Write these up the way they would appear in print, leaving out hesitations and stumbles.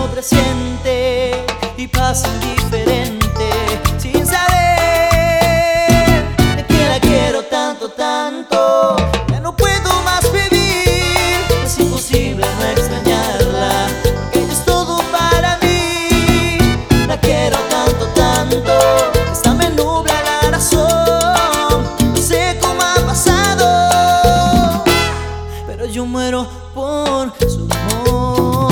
lo presiente y pasa indiferente sin saber que la quiero tanto, tanto. Ya no puedo más vivir, es imposible no extrañarla, porque ella es todo para mí. La quiero tanto, tanto, hasta me nubla la razón. No sé cómo ha pasado, pero yo muero por su amor.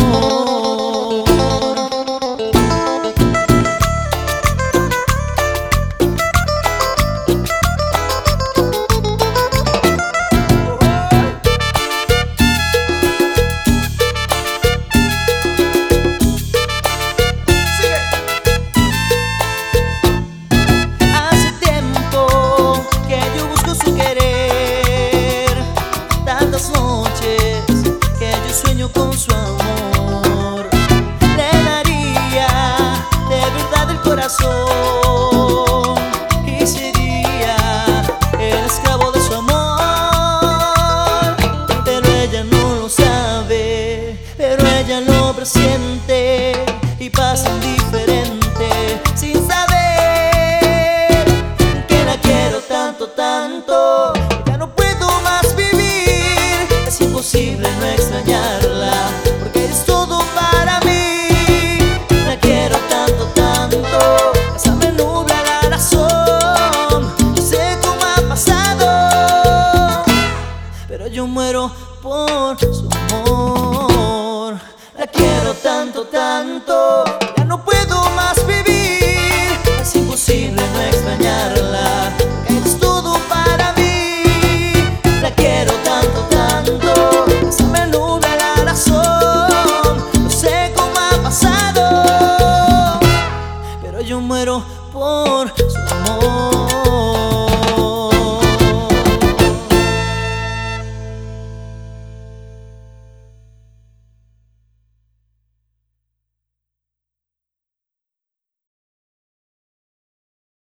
Hace tiempo que yo busco su querer, tantas noches que yo sueño con su amor. Le daría de verdad el corazón y sería el esclavo de su amor. Pero ella no lo sabe, pero ella lo presiente y pasa indiferente sin saber que la quiero tanto, tanto. Ya no puedo más vivir, es imposible no extrañarla, porque es todo para mí. La quiero tanto, tanto, hasta me nubla la razón. No sé cómo ha pasado, pero yo muero por su amor. La quiero tanto, tanto, ya no puedo más vivir, es imposible no extrañarla, porque es todo para mí. La quiero tanto, tanto, hasta me nubla la razón. No sé cómo ha pasado, pero yo muero por su amor.